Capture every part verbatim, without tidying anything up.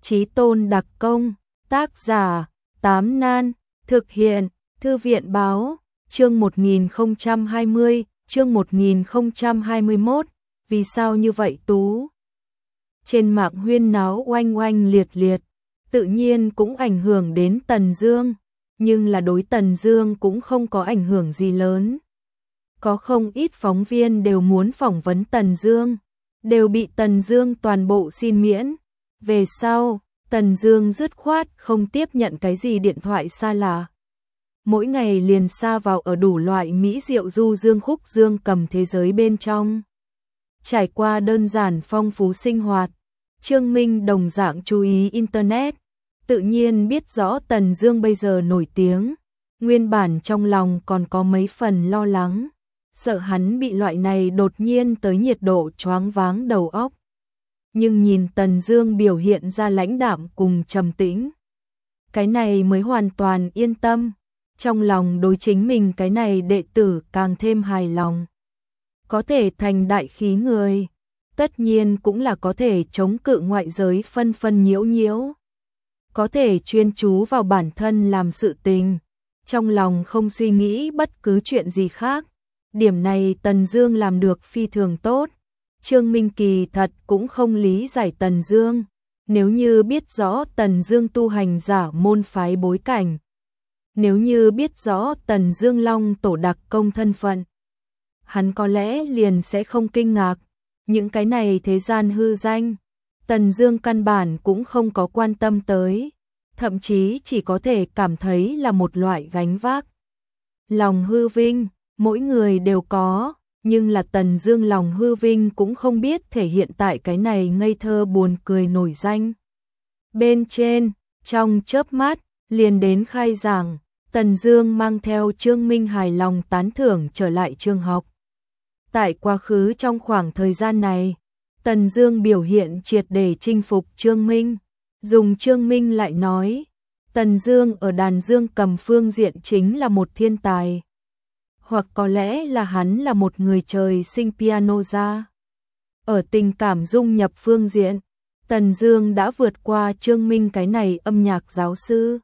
Chí Tôn đặc công, tác giả, Tám Nan, thực hiện, Thư viện báo, chương một nghìn không trăm hai mươi, chương một nghìn không trăm hai mươi mốt, vì sao như vậy Tú? Trên mạng huyên náo oanh oanh liệt liệt, tự nhiên cũng ảnh hưởng đến Tần Dương, nhưng là đối Tần Dương cũng không có ảnh hưởng gì lớn. Có không ít phóng viên đều muốn phỏng vấn Tần Dương, đều bị Tần Dương toàn bộ xin miễn. Về sau, Tần Dương dứt khoát không tiếp nhận cái gì điện thoại xa lạ. Mỗi ngày liền sa vào ở đủ loại mỹ diệu du dương khúc dương cầm thế giới bên trong. Trải qua đơn giản phong phú sinh hoạt, Trương Minh đồng dạng chú ý Internet, tự nhiên biết rõ Tần Dương bây giờ nổi tiếng, nguyên bản trong lòng còn có mấy phần lo lắng, sợ hắn bị loại này đột nhiên tới nhiệt độ choáng váng đầu óc. Nhưng nhìn Tần Dương biểu hiện ra lãnh đạm cùng trầm tĩnh, cái này mới hoàn toàn yên tâm, trong lòng đối chính mình cái này đệ tử càng thêm hài lòng. Có thể thành đại khí người, tất nhiên cũng là có thể chống cự ngoại giới phân phân nhiễu nhiễu, có thể chuyên chú vào bản thân làm sự tình, trong lòng không suy nghĩ bất cứ chuyện gì khác. Điểm này Tần Dương làm được phi thường tốt. Trương Minh kỳ thật cũng không lý giải Tần Dương, nếu như biết rõ Tần Dương tu hành giả môn phái bối cảnh, nếu như biết rõ Tần Dương Long tổ đặc công thân phận, hắn có lẽ liền sẽ không kinh ngạc. Những cái này thế gian hư danh, Tần Dương căn bản cũng không có quan tâm tới, thậm chí chỉ có thể cảm thấy là một loại gánh vác. Lòng hư vinh, mỗi người đều có, nhưng là Tần Dương lòng hư vinh cũng không biết thể hiện tại cái này ngây thơ buồn cười nổi danh bên trên. Trong chớp mắt liền đến khai giảng, Tần Dương mang theo Trương Minh hài lòng tán thưởng trở lại trường học. Tại quá khứ trong khoảng thời gian này, Tần Dương biểu hiện triệt để chinh phục Trương Minh. Dùng Trương Minh lại nói, Tần Dương ở đàn dương cầm phương diện chính là một thiên tài. Hoặc có lẽ là hắn là một người trời sinh piano ra. Ở tình cảm dung nhập phương diện, Tần Dương đã vượt qua Trương Minh cái này âm nhạc giáo sư,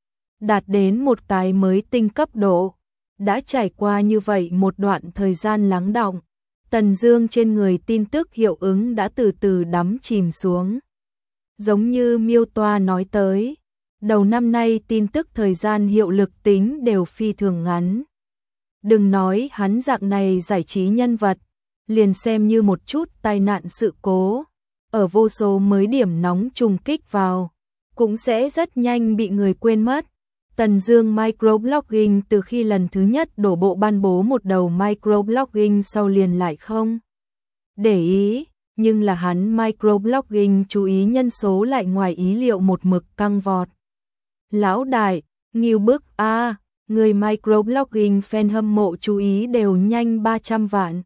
đạt đến một cái mới tinh cấp độ. Đã trải qua như vậy một đoạn thời gian lắng đọng, Tần Dương trên người tin tức hiệu ứng đã từ từ đắm chìm xuống. Giống như Miêu Toa nói tới, đầu năm nay tin tức thời gian hiệu lực tính đều phi thường ngắn. Đừng nói hắn dạng này giải trí nhân vật, liền xem như một chút tai nạn sự cố, ở vô số mới điểm nóng trùng kích vào, cũng sẽ rất nhanh bị người quên mất. Tần Dương microblogging từ khi lần thứ nhất đổ bộ ban bố một đầu microblogging sau liền lại không để ý, nhưng là hắn microblogging chú ý nhân số lại ngoài ý liệu một mực căng vọt. Lão đại, nghiêu bức a, à, người microblogging fan hâm mộ chú ý đều nhanh ba trăm vạn.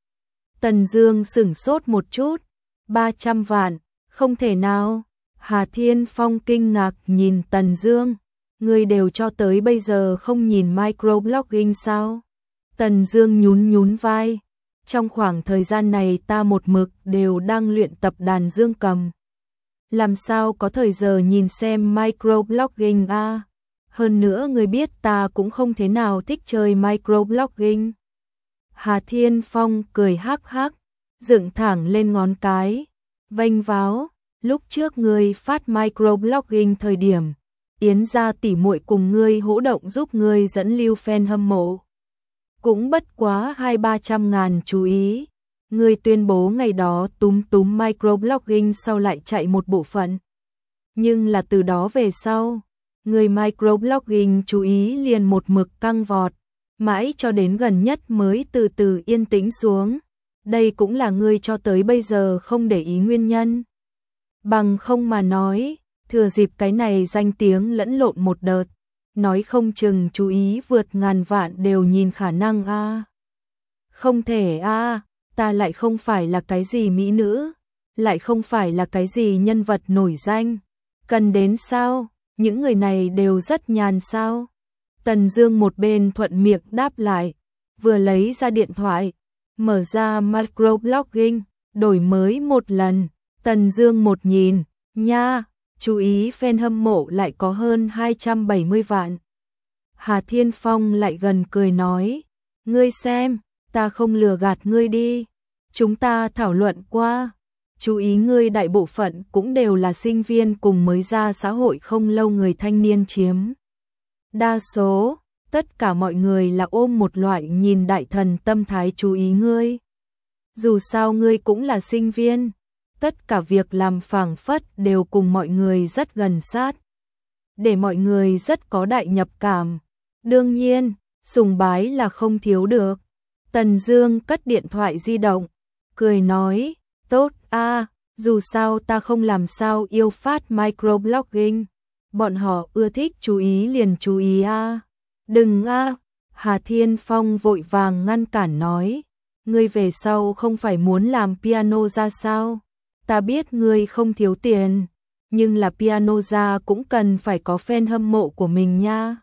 Tần Dương sửng sốt một chút, ba trăm vạn, không thể nào. Hà Thiên Phong kinh ngạc nhìn Tần Dương, người đều cho tới bây giờ không nhìn microblogging sao? Tần Dương nhún nhún vai, trong khoảng thời gian này ta một mực đều đang luyện tập đàn dương cầm, làm sao có thời giờ nhìn xem microblogging a? À? Hơn nữa người biết ta cũng không thế nào thích chơi microblogging. Hà Thiên Phong cười hắc hắc, dựng thẳng lên ngón cái, vênh váo, lúc trước ngươi phát microblogging thời điểm, Yến gia tỷ muội cùng ngươi hỗ động giúp ngươi dẫn lưu fan hâm mộ, cũng bất quá hai ba trăm ngàn chú ý. Ngươi tuyên bố ngày đó túm túm microblogging sau lại chạy một bộ phận, nhưng là từ đó về sau, người microblogging chú ý liền một mực căng vọt, mãi cho đến gần nhất mới từ từ yên tĩnh xuống. Đây cũng là ngươi cho tới bây giờ không để ý nguyên nhân. Bằng không mà nói, thừa dịp cái này danh tiếng lẫn lộn một đợt, nói không chừng chú ý vượt ngàn vạn đều nhìn khả năng a. À. Không thể a, à, ta lại không phải là cái gì mỹ nữ, lại không phải là cái gì nhân vật nổi danh, cần đến sao? Những người này đều rất nhàn sao? Tần Dương một bên thuận miệng đáp lại, vừa lấy ra điện thoại, mở ra microblogging, đổi mới một lần. Tần Dương một nhìn, nha, chú ý fan hâm mộ lại có hơn hai trăm bảy mươi vạn. Hà Thiên Phong lại gần cười nói, ngươi xem, ta không lừa gạt ngươi đi, chúng ta thảo luận qua, chú ý ngươi đại bộ phận cũng đều là sinh viên cùng mới ra xã hội không lâu, người thanh niên chiếm đa số, tất cả mọi người là ôm một loại nhìn đại thần tâm thái chú ý ngươi. Dù sao ngươi cũng là sinh viên, tất cả việc làm phảng phất đều cùng mọi người rất gần sát, để mọi người rất có đại nhập cảm. Đương nhiên, sùng bái là không thiếu được. Tần Dương cất điện thoại di động, cười nói, tốt a, dù sao ta không làm sao yêu phát microblogging, bọn họ ưa thích chú ý liền chú ý a. Đừng a, Hà Thiên Phong vội vàng ngăn cản nói, ngươi về sau không phải muốn làm piano ra sao? Ta biết ngươi không thiếu tiền, nhưng là piano ra cũng cần phải có fan hâm mộ của mình nha.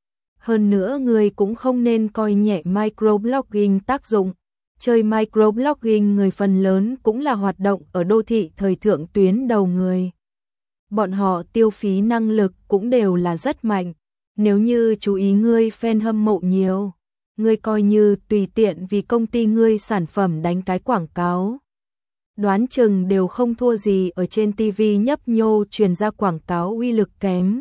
Hơn nữa ngươi cũng không nên coi nhẹ microblogging tác dụng. Chơi microblogging người phần lớn cũng là hoạt động ở đô thị thời thượng tuyến đầu người. Bọn họ tiêu phí năng lực cũng đều là rất mạnh. Nếu như chú ý ngươi fan hâm mộ nhiều, ngươi coi như tùy tiện vì công ty ngươi sản phẩm đánh cái quảng cáo, đoán chừng đều không thua gì ở trên ti vi nhấp nhô truyền ra quảng cáo uy lực kém.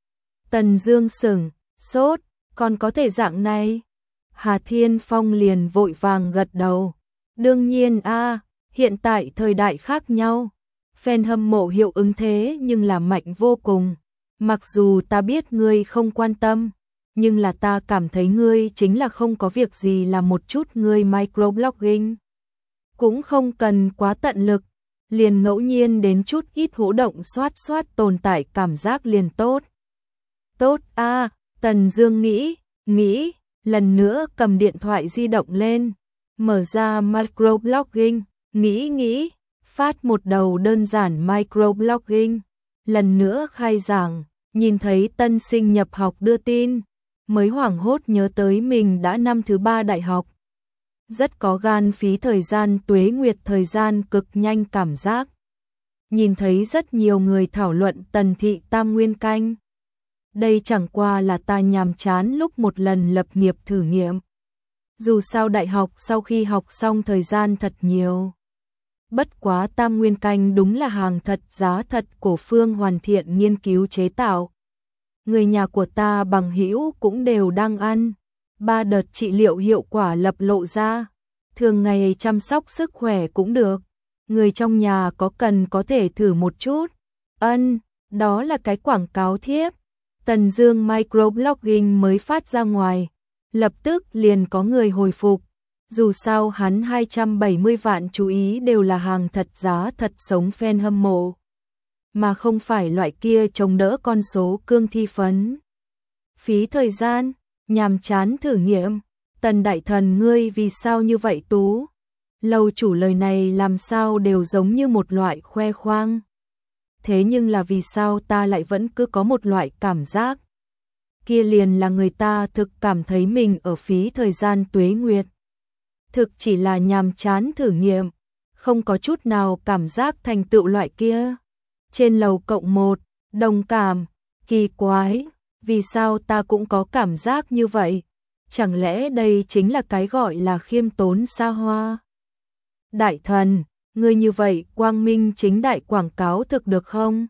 Tần Dương sững sốt, còn có thể dạng này? Hà Thiên Phong liền vội vàng gật đầu. Đương nhiên a, hiện tại thời đại khác nhau, fan hâm mộ hiệu ứng thế nhưng là mạnh vô cùng. Mặc dù ta biết ngươi không quan tâm, nhưng là ta cảm thấy ngươi chính là không có việc gì làm một chút ngươi microblogging. Cũng không cần quá tận lực, liền ngẫu nhiên đến chút ít hữu động xoát xoát tồn tại cảm giác liền tốt. Tốt a, Tần Dương nghĩ, nghĩ, lần nữa cầm điện thoại di động lên, mở ra microblogging, nghĩ nghĩ, phát một đầu đơn giản microblogging, lần nữa khai giảng, nhìn thấy tân sinh nhập học đưa tin, mới hoảng hốt nhớ tới mình đã năm thứ ba đại học. Rất có gan phí thời gian tuế nguyệt thời gian cực nhanh cảm giác. Nhìn thấy rất nhiều người thảo luận Tần thị tam nguyên canh. Đây chẳng qua là ta nhàm chán lúc một lần lập nghiệp thử nghiệm. Dù sao đại học sau khi học xong thời gian thật nhiều. Bất quá tam nguyên canh đúng là hàng thật giá thật của Phương hoàn thiện nghiên cứu chế tạo. Người nhà của ta bằng hữu cũng đều đang ăn. Ba đợt trị liệu hiệu quả lập lộ ra. Thường ngày chăm sóc sức khỏe cũng được. Người trong nhà có cần có thể thử một chút. Ân, đó là cái quảng cáo thiếp. Tần Dương microblogging mới phát ra ngoài. Lập tức liền có người hồi phục. Dù sao hắn hai trăm bảy mươi vạn chú ý đều là hàng thật giá thật sống fan hâm mộ. Mà không phải loại kia chống đỡ con số cương thi phấn. Phí thời gian, nhàm chán thử nghiệm. Tần đại thần ngươi vì sao như vậy tú? Lầu chủ lời này làm sao đều giống như một loại khoe khoang. Thế nhưng là vì sao ta lại vẫn cứ có một loại cảm giác. Kia liền là người ta thực cảm thấy mình ở phí thời gian tuế nguyệt. Thực chỉ là nhàm chán thử nghiệm, không có chút nào cảm giác thành tựu loại kia. Trên lầu cộng một, đồng cảm, kỳ quái, vì sao ta cũng có cảm giác như vậy? Chẳng lẽ đây chính là cái gọi là khiêm tốn xa hoa? Đại thần, ngươi như vậy quang minh chính đại quảng cáo thực được không?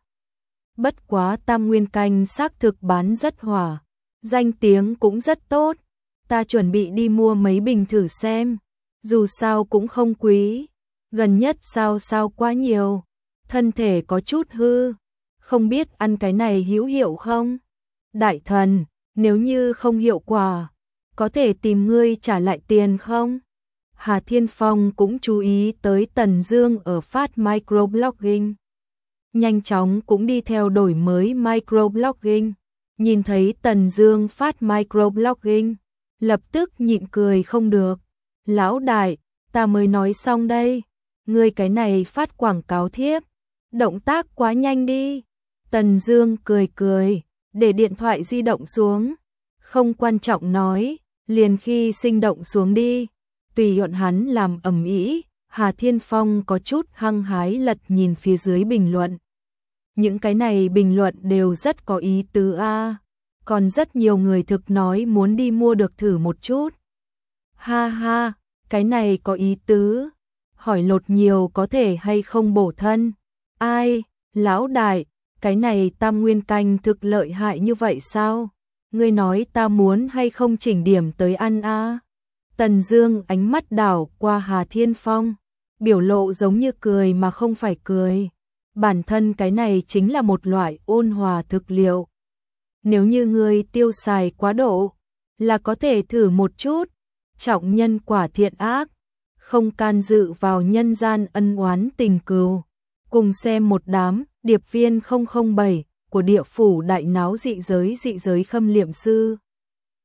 Bất quá tam nguyên canh xác thực bán rất hỏa, danh tiếng cũng rất tốt. Ta chuẩn bị đi mua mấy bình thử xem, dù sao cũng không quý. Gần nhất sao sao quá nhiều, thân thể có chút hư, không biết ăn cái này hữu hiệu không? Đại thần, nếu như không hiệu quả, có thể tìm ngươi trả lại tiền không? Hà Thiên Phong cũng chú ý tới Tần Dương ở phát microblogging. Nhanh chóng cũng đi theo đổi mới microblogging. Nhìn thấy Tần Dương phát microblogging, lập tức nhịn cười không được. Lão đại, ta mới nói xong đây. Ngươi cái này phát quảng cáo thiếp, động tác quá nhanh đi. Tần Dương cười cười, để điện thoại di động xuống. Không quan trọng nói, liền khi sinh động xuống đi. Tùy bọn hắn làm ầm ĩ, Hà Thiên Phong có chút hăng hái lật nhìn phía dưới bình luận. Những cái này bình luận đều rất có ý tứ a. Còn rất nhiều người thực nói muốn đi mua được thử một chút. Ha ha, cái này có ý tứ. Hỏi lột nhiều có thể hay không bổ thân? Ai, lão đại, cái này tam nguyên canh thực lợi hại như vậy sao? Ngươi nói ta muốn hay không chỉnh điểm tới ăn a? Tần Dương ánh mắt đảo qua Hà Thiên Phong, biểu lộ giống như cười mà không phải cười. Bản thân cái này chính là một loại ôn hòa thực liệu. Nếu như ngươi tiêu xài quá độ, là có thể thử một chút, trọng nhân quả thiện ác, không can dự vào nhân gian ân oán tình cừu. Cùng xem một đám điệp viên không không bảy của địa phủ đại náo dị giới dị giới khâm liệm sư.